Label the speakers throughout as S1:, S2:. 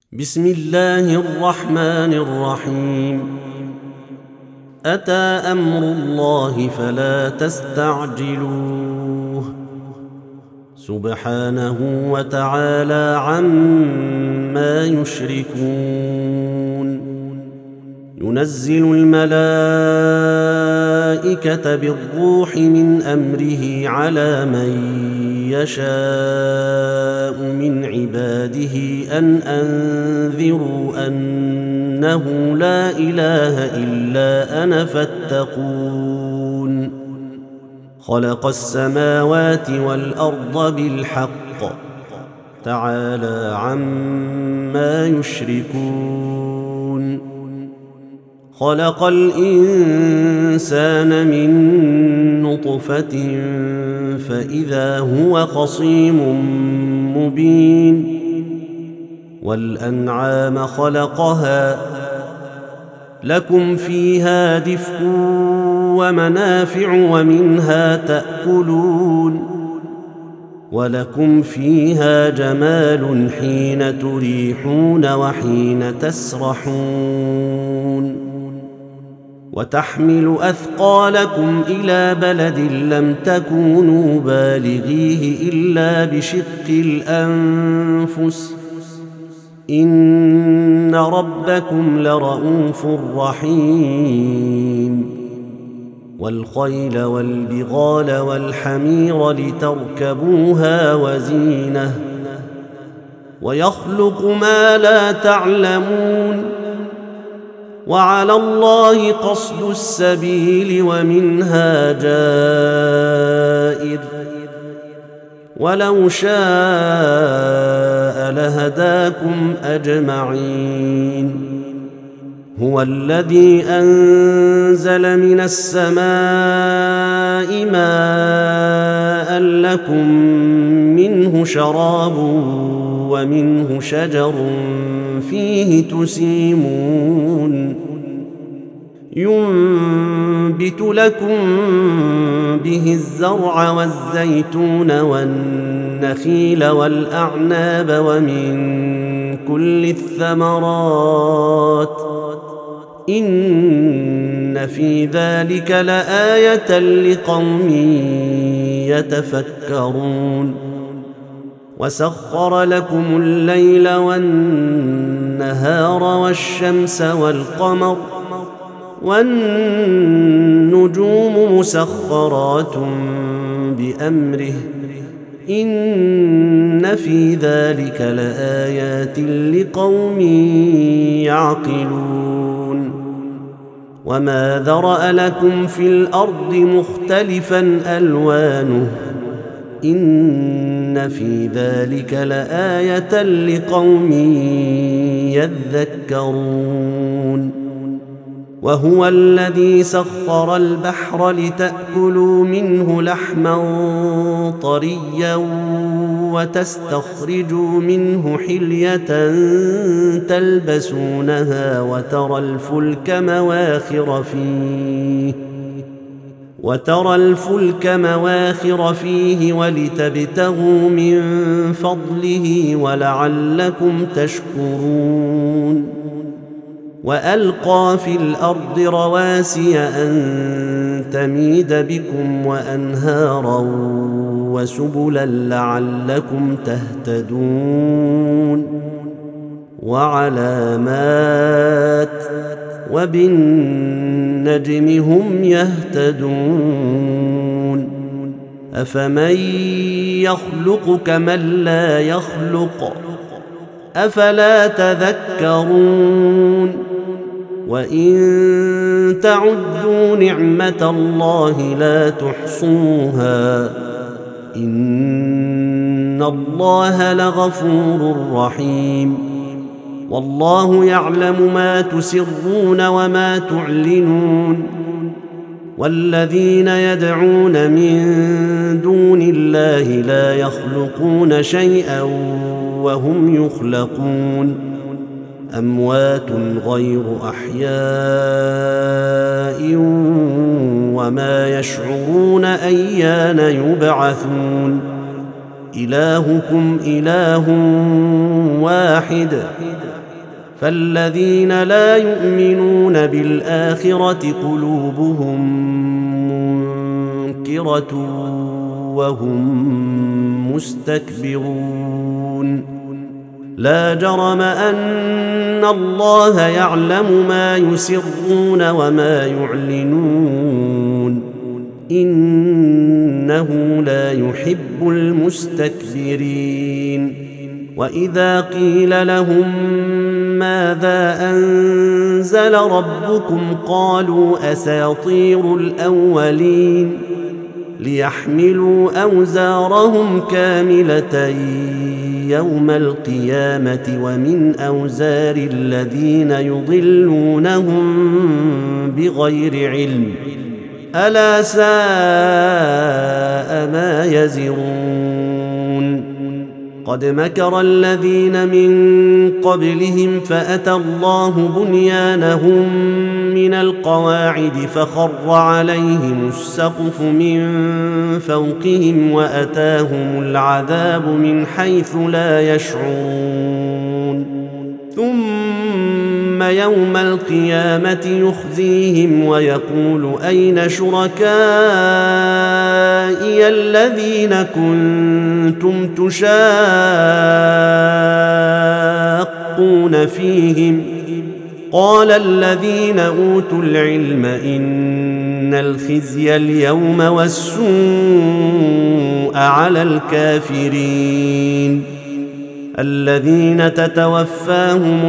S1: بسم الله الرحمن الرحيم. أتى أمر الله فلا تستعجلوه سبحانه وتعالى عما يشركون. ينزل الملائكة بالروح من أمره على من يشاء من عباده أن أنذروا أنه لا إله إلا أنا فاتقون. خلق السماوات والأرض بالحق تعالى عما يشركون. خلق الإنسان من نطفة فإذا هو خصيم مبين. والأنعام خلقها لكم فيها دفء ومنافع ومنها تأكلون. ولكم فيها جمال حين تريحون وحين تسرحون. وتحمل أثقالكم إلى بلد لم تكونوا بالغيه إلا بشق الأنفس إن ربكم لرؤوف رحيم. والخيل والبغال والحمير لتركبوها وزينة ويخلق ما لا تعلمون. وعلى الله قصد السبيل ومنها جائر ولو شاء لهداكم أجمعين. هو الذي أنزل من السماء ماء لكم منه شراب ومنه شجر فيه تسيمون. ينبت لكم به الزرع والزيتون والنخيل والأعناب ومن كل الثمرات إن في ذلك لآية لقوم يتفكرون. وسخر لكم الليل والنهار والشمس والقمر والنجوم مسخرات بأمره إن في ذلك لآيات لقوم يعقلون. وما ذرأ لكم في الأرض مختلفا ألوانه إن في ذلك لآية لقوم يذكرون. وهو الذي سخر البحر لتأكلوا منه لحما طريا وتستخرجوا منه حلية تلبسونها وترى الفلك مواخر فيه ولتبتغوا من فضله ولعلكم تشكرون. وألقى في الأرض رواسي أن تميد بكم وأنهارا وسبلا لعلكم تهتدون. وعلامات وبالنجم هم يهتدون. أفمن يخلق كمن لا يخلق أفلا تذكرون. وإن تعدوا نعمة الله لا تحصوها إن الله لغفور رحيم. والله يعلم ما تسرون وما تعلنون. والذين يدعون من دون الله لا يخلقون شيئا وهم يخلقون. أموات غير أحياء وما يشعرون أيان يبعثون. إلهكم إله واحد. فالذين لا يؤمنون بالآخرة قلوبهم منكرة وهم مستكبرون. لا جرم أن الله يعلم ما يسرون وما يعلنون، إنه لا يحب المستكبرين. وإذا قيل لهم ماذا أنزل ربكم قالوا أساطير الأولين، ليحملوا أوزارهم كاملة يوم القيامة ومن أوزار الذين يضلونهم بغير علم، ألا ساء ما يزرون. قد مكر الذين من قبلهم فأتى الله بنيانهم من القواعد فخر عليهم السقف من فوقهم وأتاهم العذاب من حيث لا يشعرون. ثم يوم القيامة يخزيهم ويقول أين شركائي الذين كنتم تشاقون فيهم؟ قال الذين أوتوا العلم إن الخزي اليوم والسوء على الكافرين الذين تتوفاهم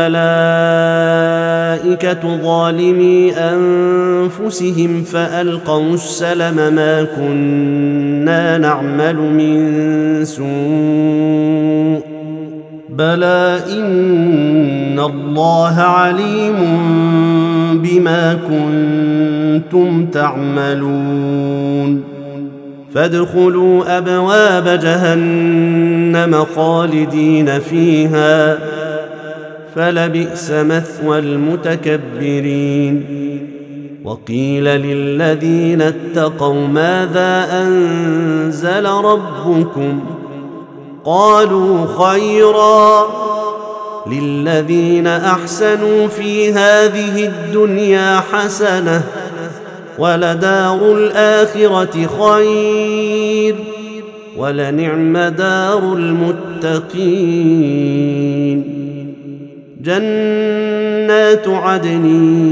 S1: الملائكة ظالمي أنفسهم فألقوا السلم ما كنا نعمل من سوء بلى إن الله عليم بما كنتم تعملون. فادخلوا أبواب جهنم خالدين فيها فلبئس مثوى المتكبرين. وقيل للذين اتقوا ماذا أنزل ربكم قالوا خيرا للذين أحسنوا في هذه الدنيا حسنة ولدار الآخرة خير ولنعم دار المتقين. جنات عدن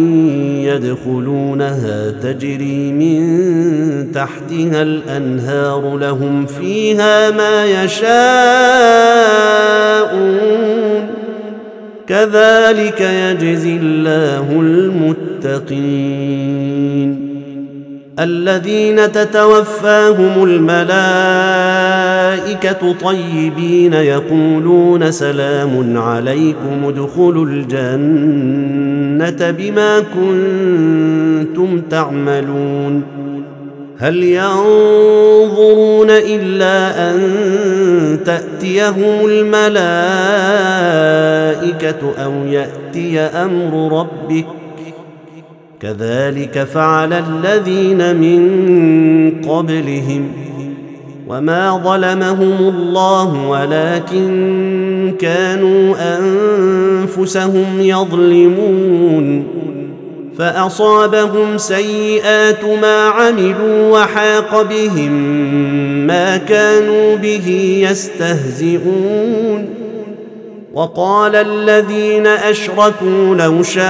S1: يدخلونها تجري من تحتها الأنهار لهم فيها ما يشاءون كذلك يجزي الله المتقين. الذين تتوفاهم الملائكة طيبين يقولون سلام عليكم ادخلوا الجنة بما كنتم تعملون. هل ينظرون إلا أن تأتيهم الملائكة أو يأتي أمر ربك كذلك فعل الذين من قبلهم وما ظلمهم الله ولكن كانوا أنفسهم يظلمون. فأصابهم سيئات ما عملوا وحاق بهم ما كانوا به يستهزئون. وقال الذين أشركوا لو شاء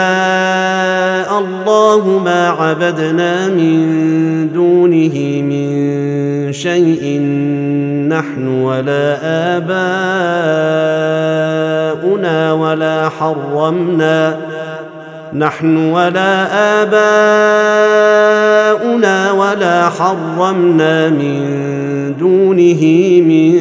S1: الله ما عبدنا من دونه من شيء نحن ولا آباؤنا ولا حرمنا من دونه من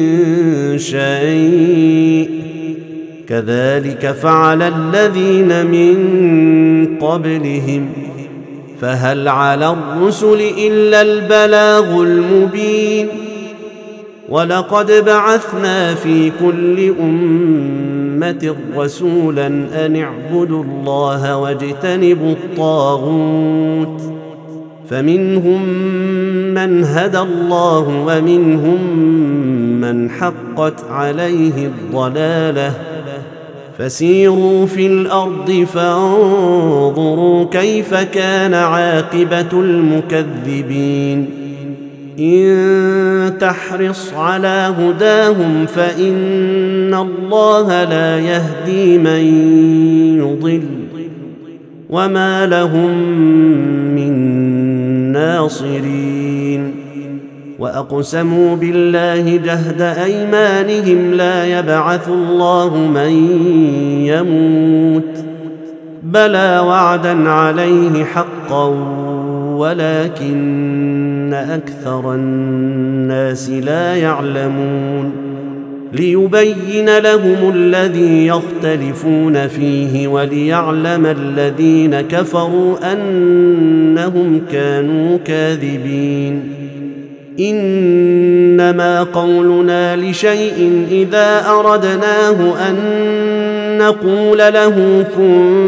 S1: شيء كذلك فعل الذين من قبلهم فهل على الرسل إلا البلاغ المبين. ولقد بعثنا في كل أمة رسولا أن اعبدوا الله واجتنبوا الطاغوت فمنهم من هدى الله ومنهم من حقت عليه الضلاله فسيروا في الارض فانظروا كيف كان عاقبه المكذبين ان تحرص على هداهم فان الله لا يهدي من يضل وما لهم من ناصرين واقسموا بالله جهد ايمانهم لا يبعث الله من يموت بلى وعدا عليه حقا ولكن اكثر الناس لا يعلمون ليبين لهم الذي يختلفون فيه وليعلم الذين كفروا انهم كانوا كاذبين انما قولنا لشيء اذا اردناه ان نقول له كن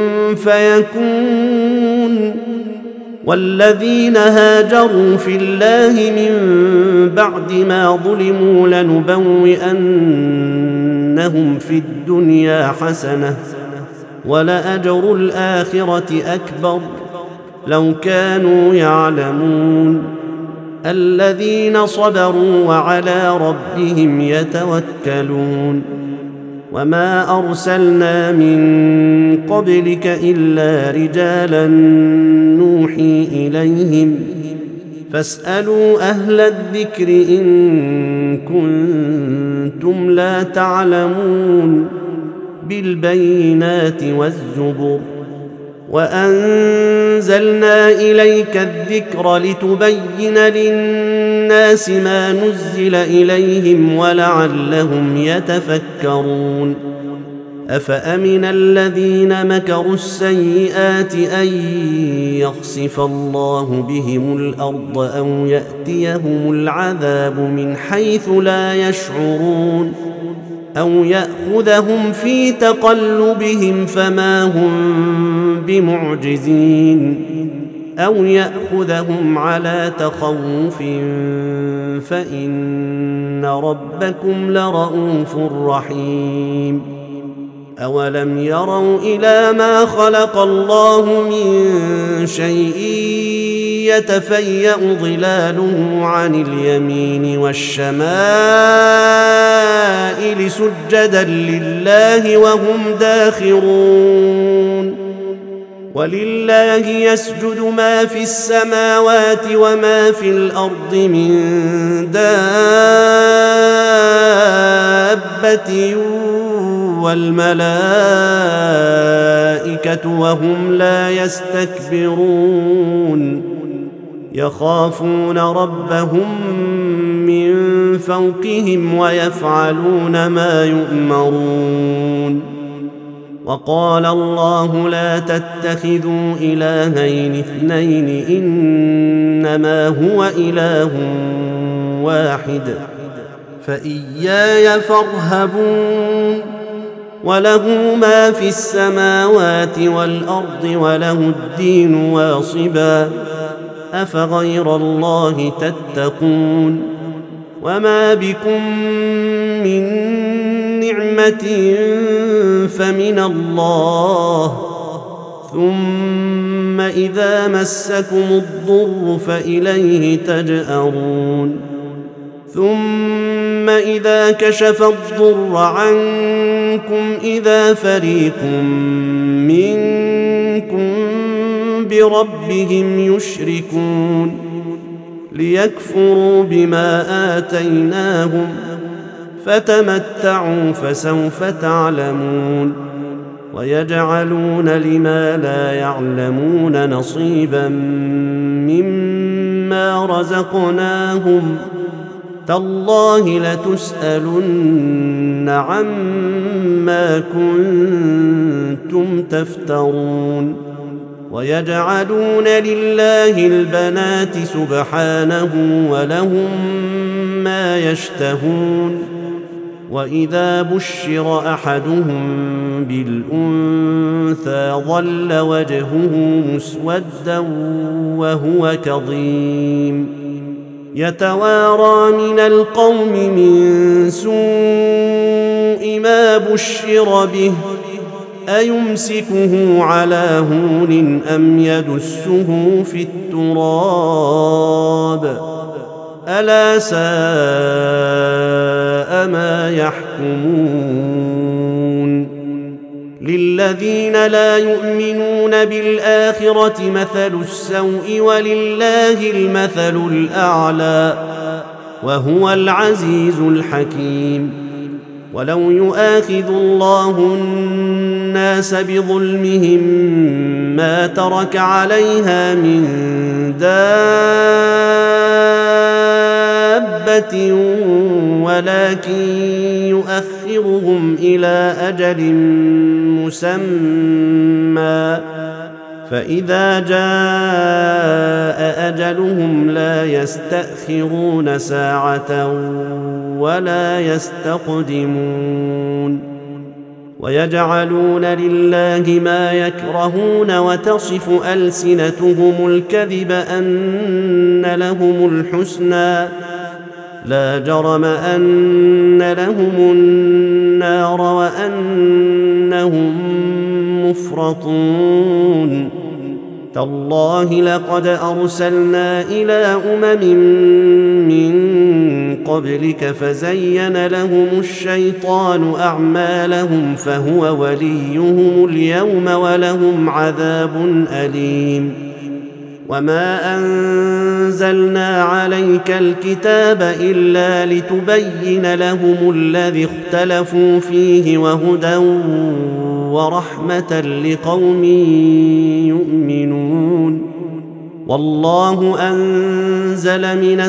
S1: فيكون والذين هاجروا في الله من بعد ما ظلموا لنبوئنهم في الدنيا حسنه ولأجر الآخرة أكبر لو كانوا يعلمون الذين صبروا وعلى ربهم يتوكلون وما أرسلنا من قبلك إلا رجالا نوحي إليهم فاسألوا أهل الذكر إن كنتم لا تعلمون بالبينات والزبر وأنزلنا إليك الذكر لتبين للناس ما نزل إليهم ولعلهم يتفكرون أفأمن الذين مكروا السيئات أن يخسف الله بهم الأرض أو يأتيهم العذاب من حيث لا يشعرون أو يأخذهم في تقلبهم فما هم بمعجزين أو يأخذهم على تخوف فإن ربكم لرءوف رحيم أولم يروا إلى ما خلق الله من شيء يتفيأ ظلاله عن اليمين والشمائل سجدا لله وهم داخرون ولله يسجد ما في السماوات وما في الأرض من دابة والملائكة وهم لا يستكبرون يخافون ربهم من فوقهم ويفعلون ما يؤمرون وقال الله لا تتخذوا إلهين اثنين إنما هو إله واحد فإياي فارهبون وله ما في السماوات والأرض وله الدين واصبا أفغير الله تتقون وما بكم من نعمة فمن الله ثم إذا مسكم الضر فإليه تجأرون ثم إذا كشف الضر عنكم إذا فريق منكم بربهم يشركون ليكفروا بما آتيناهم فتمتعوا فسوف تعلمون ويجعلون لما لا يعلمون نصيبا مما رزقناهم تالله لتسألن عما كنتم تفترون ويجعلون لله البنات سبحانه ولهم ما يشتهون وإذا بشر أحدهم بالأنثى ظل وجهه مسودا وهو كظيم يتوارى من القوم من سوء ما بشر به أيمسكه على هون أم يدسه في التراب ألا ساء ما يحكمون للذين لا يؤمنون بالآخرة مثل السوء ولله المثل الأعلى وهو العزيز الحكيم ولو يؤاخذ الله الناس بظلمهم ما ترك عليها من دابة ولكن يؤخرهم إلى أجل مسمى فإذا جاء أجلهم لا يستأخرون ساعة ولا يستقدمون ويجعلون لله ما يكرهون وتصف ألسنتهم الكذب أن لهم الحسنى لا جرم أن لهم النار وأنهم مفرطون تالله لقد أرسلنا إلى من قبلك فزين لهم الشيطان أعمالهم فهو وليهم اليوم ولهم عذاب أليم وما أنزلنا عليك الكتاب إلا لتبين لهم الذي اختلفوا فيه وهدى ورحمة لقوم يؤمنون والله أنزل من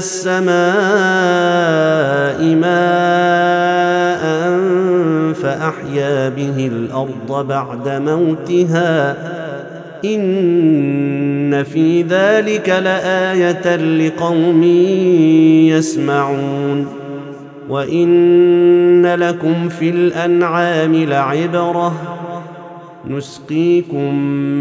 S1: السماء ماء فأحيا به الأرض بعد موتها إن في ذلك لآية لقوم يسمعون وإن لكم في الأنعام لعبرة نسقيكم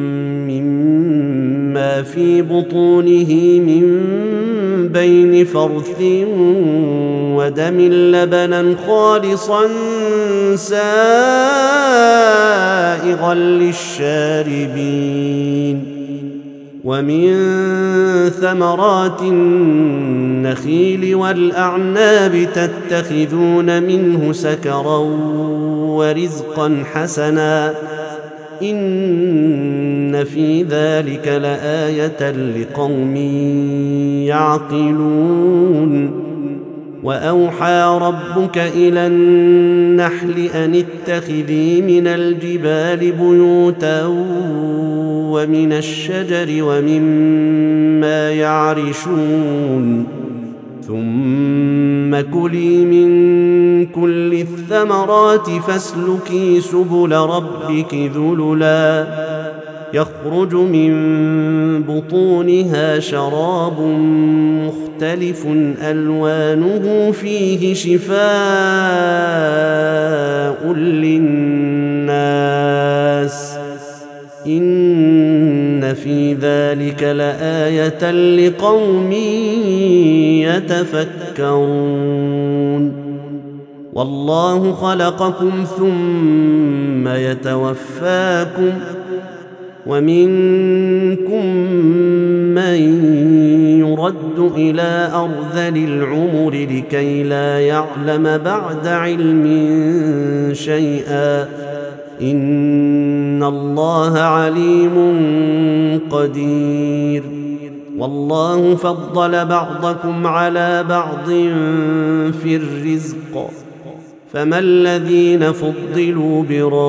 S1: مما في بطونه من بين فرث ودم لبنا خالصا سائغا للشاربين ومن ثمرات النخيل والأعناب تتخذون منه سكرا ورزقا حسنا إن في ذلك لآية لقوم يعقلون وأوحى ربك إلى النحل أن اتخذي من الجبال بيوتا ومن الشجر ومما يعرشون ثم كلي من كل الثمرات فاسلكي سبل ربك ذللا يخرج من بطونها شراب مختلف ألوانه فيه شفاء للناس إن في ذلك لآية لقوم يتفكرون والله خلقكم ثم يتوفاكم ومنكم من يرد إلى أرذل العمر لكي لا يعلم بعد علم شيئا إن الله عليم قدير والله فضل بعضكم على بعض في الرزق فما الذين فضلوا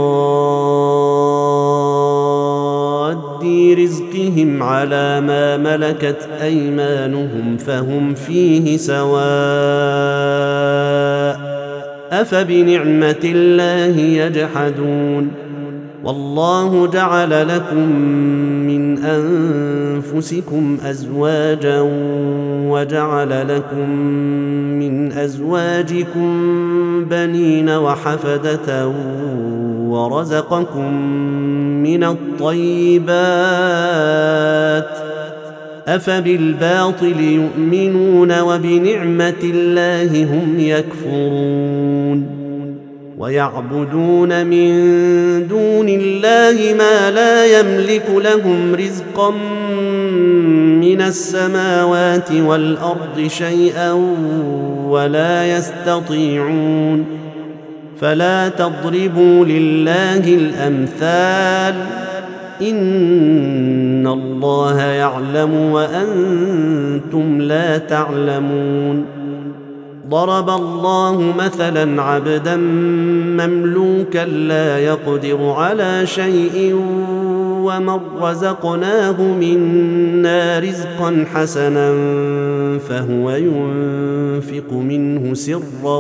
S1: براد رزقهم على ما ملكت أيمانهم فهم فيه سواء أفبنعمة الله يجحدون والله جعل لكم من أنفسكم أزواجا وجعل لكم من أزواجكم بنين وحفدة ورزقكم من الطيبات أفبالباطل يؤمنون وبنعمة الله هم يكفرون ويعبدون من دون الله ما لا يملك لهم رزقا من السماوات والأرض شيئا ولا يستطيعون فلا تضربوا لله الأمثال إن الله يعلم وأنتم لا تعلمون ضرب الله مثلا عبدا مملوكا لا يقدر على شيء ومن رزقناه منا رزقا حسنا فهو ينفق منه سرا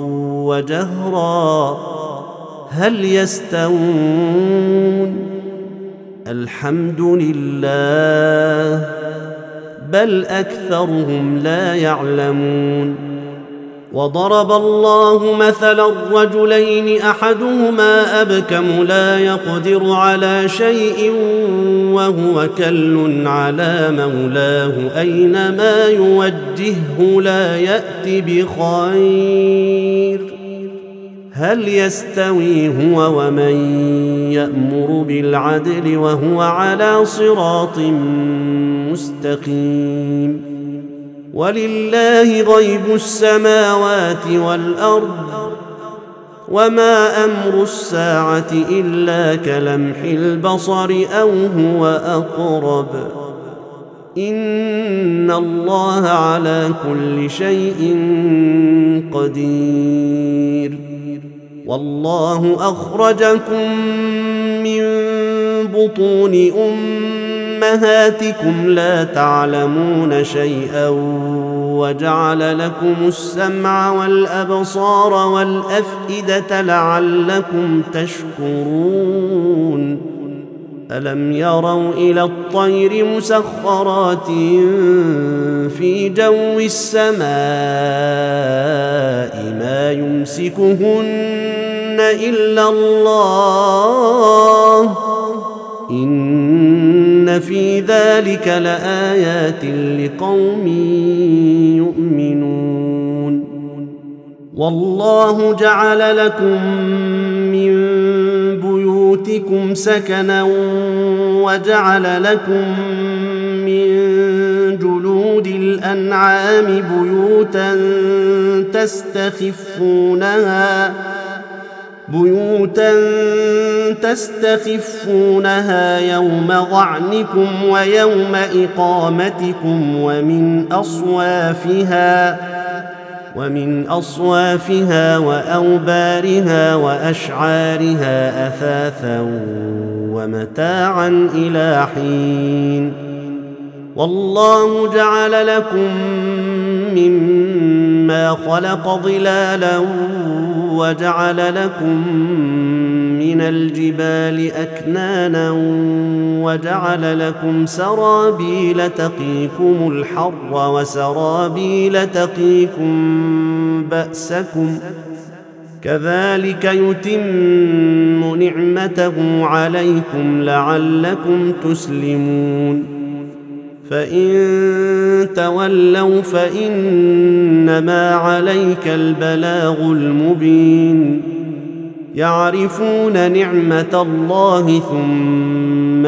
S1: وجهرا هل يستوون الحمد لله بل أكثرهم لا يعلمون وضرب الله مثلا رجلين أحدهما أبكم لا يقدر على شيء وهو كل على مولاه أينما يوجهه لا يأت بخير هل يستوي هو ومن يأمر بالعدل وهو على صراط مستقيم ولله غيب السماوات والأرض وما أمر الساعة إلا كلمح البصر أو هو أقرب إن الله على كل شيء قدير والله أخرجكم من بطون أمهاتكم لا تعلمون شيئا وجعل لكم السمع والأبصار والأفئدة لعلكم تشكرون ألم يروا إلى الطير مسخرات في جو السماء ما يمسكهن إلا الله إن في ذلك لآيات لقوم يؤمنون والله جعل لكم من بيوتكم سكنا وجعل لكم من جلود الأنعام بيوتا تستخفونها يوم ظعنكم ويوم إقامتكم ومن أصوافها وأوبارها وأشعارها أثاثا ومتاعا إلى حين والله جعل لكم مما خلق ظلالا وجعل لكم من الجبال أكنانا وجعل لكم سرابيل تقيكم الحر وسرابيل تقيكم بأسكم كذلك يتم نعمته عليكم لعلكم تسلمون فإن تولوا فإنما عليك البلاغ المبين يعرفون نعمة الله ثم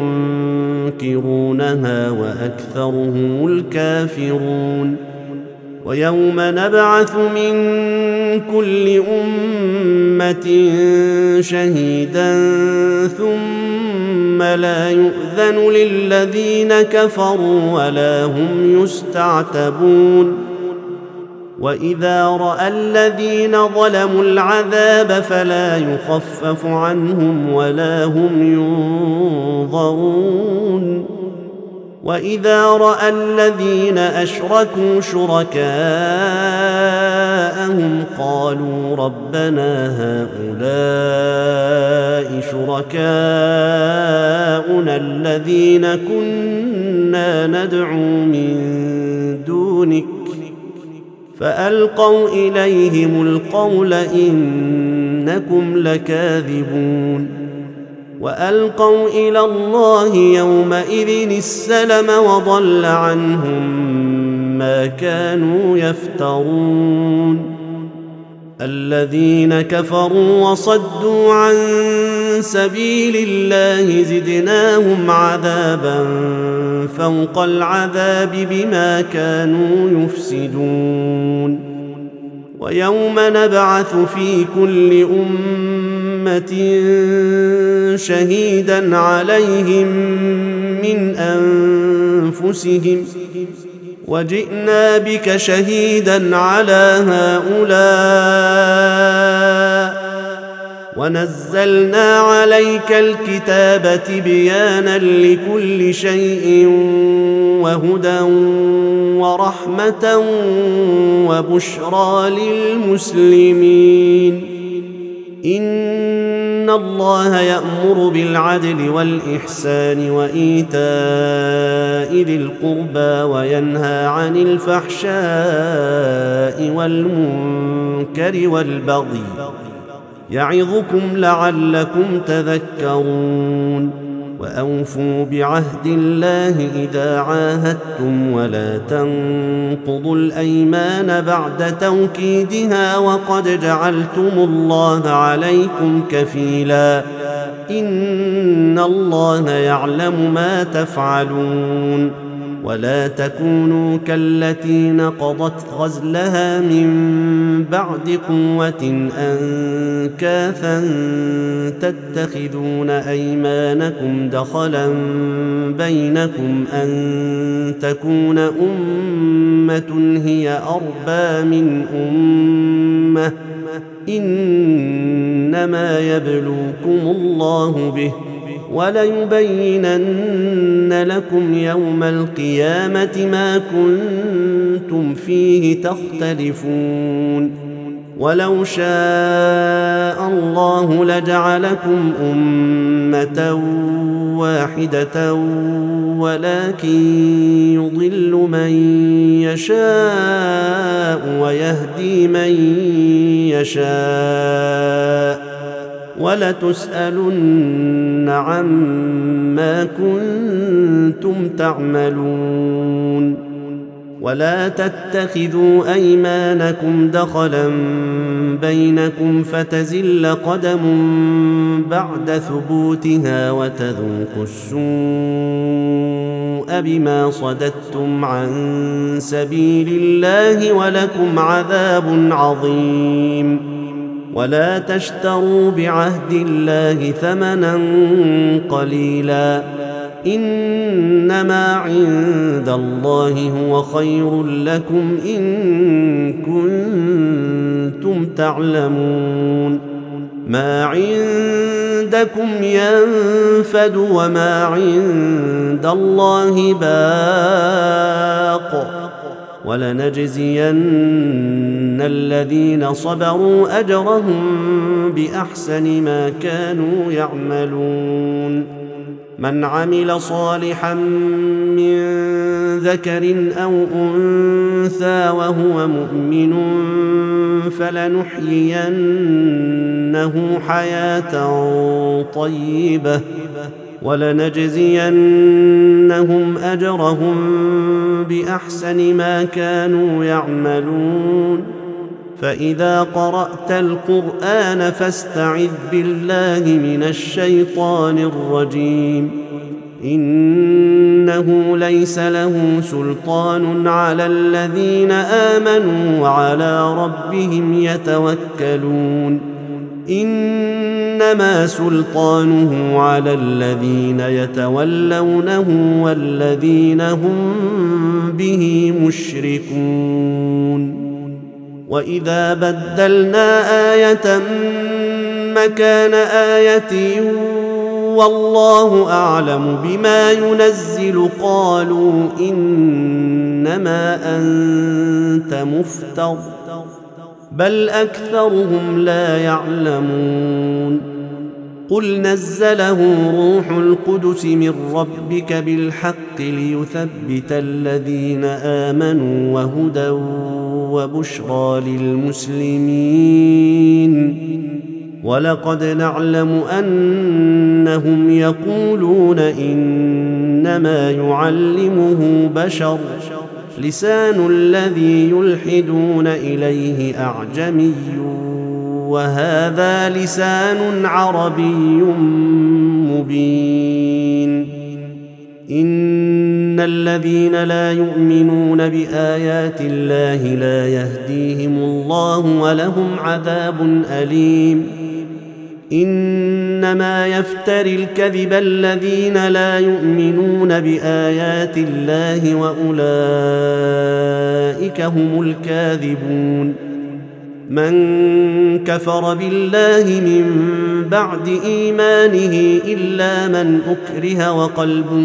S1: ينكرونها وأكثرهم الكافرون ويوم نبعث من كل أمة شهيدا ثم لا يؤذن للذين كفروا ولا هم يستعتبون وإذا رأى الذين ظلموا العذاب فلا يخفف عنهم ولا هم ينظرون وإذا رأى الذين أشركوا شركاءهم قالوا ربنا هؤلاء شركاؤنا شركاؤنا الذين كنا ندعو من دونك فألقوا إليهم القول إنكم لكاذبون وألقوا إلى الله يومئذ السلم وضل عنهم ما كانوا يفترون الذين كفروا وصدوا عن سبيل الله زدناهم عذابا فوق العذاب بما كانوا يفسدون ويوم نبعث في كل أمة شهيدا عليهم من أنفسهم وجئنا بك شهيدا على هؤلاء ونزلنا عليك الكتاب تبيانا لكل شيء وهدى ورحمة وبشرى للمسلمين إن الله يأمر بالعدل والإحسان وإيتاء ذي القربى وينهى عن الفحشاء والمنكر والبغي يعظكم لعلكم تذكرون وأوفوا بعهد الله إذا عاهدتم ولا تنقضوا الأيمان بعد توكيدها وقد جعلتم الله عليكم كفيلا إن الله يعلم ما تفعلون ولا تكونوا كالتي نقضت غزلها من بعد قوة أنكاثا تتخذون أيمانكم دخلا بينكم أن تكون أمة هي أربى من أمة إنما يبلوكم الله به وليبينن لكم يوم القيامة ما كنتم فيه تختلفون ولو شاء الله لجعلكم أمة واحدة ولكن يضل من يشاء ويهدي من يشاء ولتسألن عما كنتم تعملون ولا تتخذوا أيمانكم دخلا بينكم فتزل قدم بعد ثبوتها وتذوقوا السوء بما صددتم عن سبيل الله ولكم عذاب عظيم ولا تشتروا بعهد الله ثمنا قليلا إنما عند الله هو خير لكم إن كنتم تعلمون ما عندكم ينفد وما عند الله باق ولنجزين الذين صبروا أجرهم بأحسن ما كانوا يعملون من عمل صالحا من ذكر أو أنثى وهو مؤمن فلنحيينه حياة طيبة ولنجزينهم أجرهم بأحسن ما كانوا يعملون فإذا قرأت القرآن فاستعذ بالله من الشيطان الرجيم إنه ليس له سلطان على الذين آمنوا وعلى ربهم يتوكلون إنما سلطانه على الذين يتولونه والذين هم به مشركون وإذا بدلنا آية مكان آية والله أعلم بما ينزل قالوا إنما أنت مفتر بل أكثرهم لا يعلمون قل نزله روح القدس من ربك بالحق ليثبت الذين آمنوا وهدى وبشرى للمسلمين. ولقد نعلم أنهم يقولون إنما يعلمه بشر لسان الذي يلحدون إليه أعجمي وهذا لسان عربي مبين. إن الذين لا يؤمنون بآيات الله لا يهديهم الله ولهم عذاب أليم. إنما يفتري الكذب الذين لا يؤمنون بآيات الله وأولئك هم الكاذبون. من كفر بالله من بعد إيمانه إلا من أكره وقلبه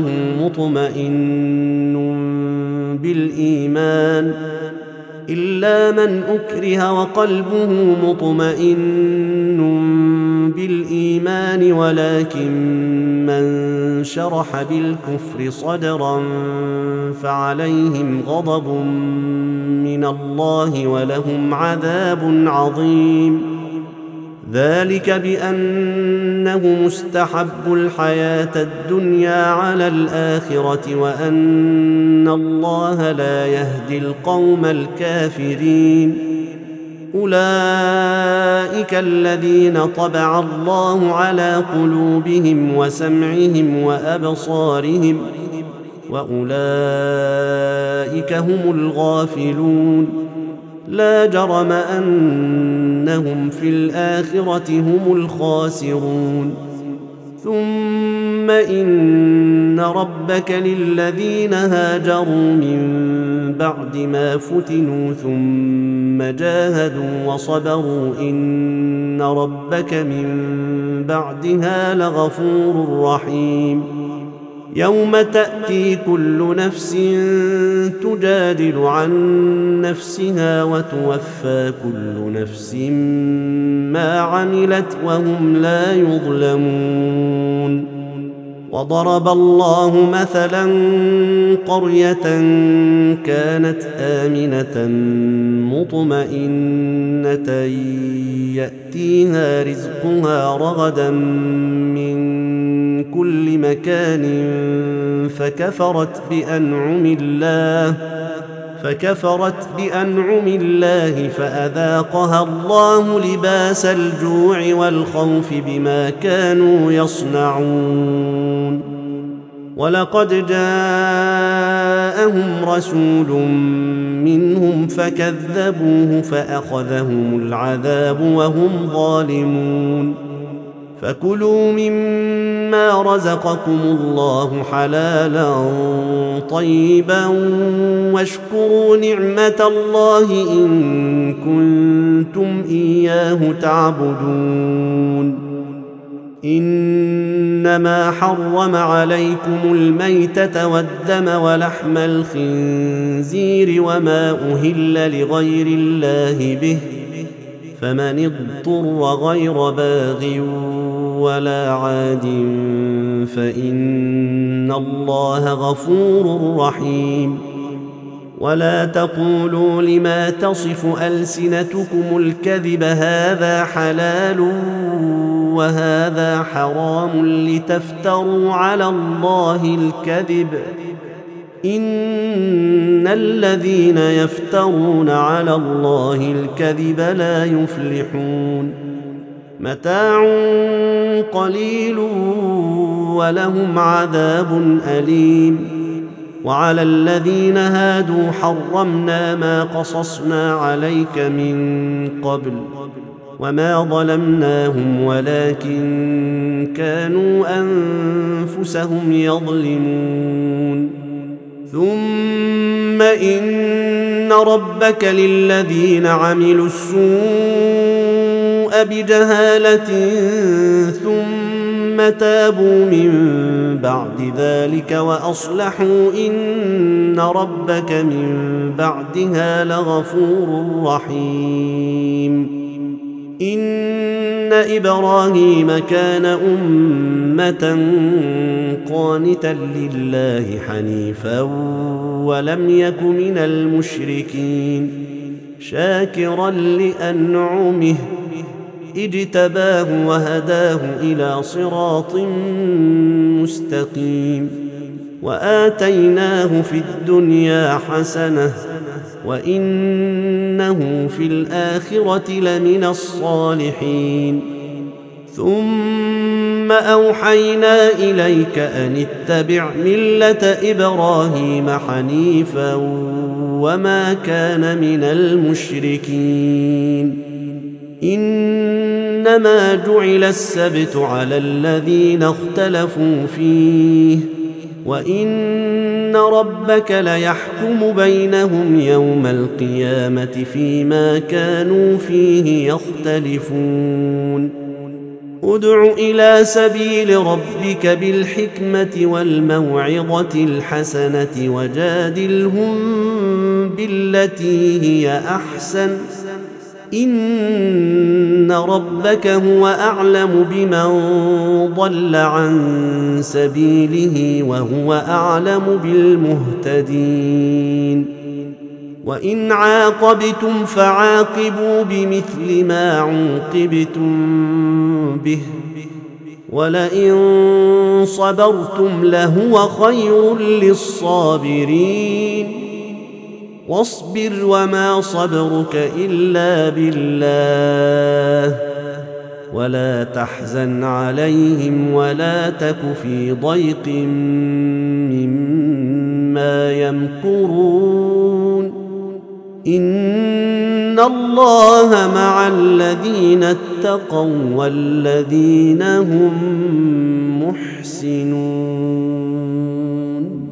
S1: مطمئن ولكن من شرح بالكفر صدرا فعليهم غضب من الله ولهم عذاب عظيم. ذلك بأنه مستحب الحياة الدنيا على الآخرة وأن الله لا يهدي القوم الكافرين. أولئك الذين طبع الله على قلوبهم وسمعهم وأبصارهم وأولئك هم الغافلون. لا جرم أنهم في الآخرة هم الخاسرون. ثم إن ربك للذين هاجروا من بعد ما فتنوا ثم جاهدوا وصبروا إن ربك من بعدها لغفور رحيم. يوم تأتي كل نفس تجادل عن نفسها وتوفى كل نفس ما عملت وهم لا يظلمون. وضرب الله مثلا قرية كانت آمنة مطمئنة يأتيها رزقها رغدا من كل مكان فكفرت بأنعم الله فأذاقها الله لباس الجوع والخوف بما كانوا يصنعون. ولقد جاءهم رسول منهم فكذبوه فأخذهم العذاب وهم ظالمون. فكلوا مما رزقكم الله حلالا طيبا واشكروا نعمة الله إن كنتم إياه تعبدون. إنما حرم عليكم الميتة والدم ولحم الخنزير وما أهل لغير الله به فمن اضطر غير باغ ولا عاد فإن الله غفور رحيم. ولا تقولوا لما تصف ألسنتكم الكذب هذا حلال وهذا حرام لتفتروا على الله الكذب إن الذين يفترون على الله الكذب لا يفلحون. متاع قليل ولهم عذاب أليم. وعلى الذين هادوا حرمنا ما قصصنا عليك من قبل وما ظلمناهم ولكن كانوا أنفسهم يظلمون. ثم إن ربك للذين عملوا السوء بجهالة ثم تابوا من بعد ذلك وأصلحوا إن ربك من بعدها لغفور رحيم. إن إبراهيم كان أمة قانتا لله حنيفا ولم يك من المشركين شاكرا لأنعمه اجتباه وهداه إلى صراط مستقيم وآتيناه في الدنيا حسنة وإنه في الآخرة لمن الصالحين ثم أوحينا إليك أن اتبع ملة إبراهيم حنيفا وما كان من المشركين إنما جعل السبت على الذين اختلفوا فيه وإن ربك ليحكم بينهم يوم القيامة فيما كانوا فيه يختلفون ادع إلى سبيل ربك بالحكمة والموعظة الحسنة وجادلهم بالتي هي أحسن إن ربك هو أعلم بمن ضل عن سبيله وهو أعلم بالمهتدين وإن عاقبتم فعاقبوا بمثل ما عوقبتم به ولئن صبرتم لهو خير للصابرين واصبر وما صبرك إلا بالله ولا تحزن عليهم ولا تك في ضيق مما يمكرون إن الله مع الذين اتقوا والذين هم محسنون.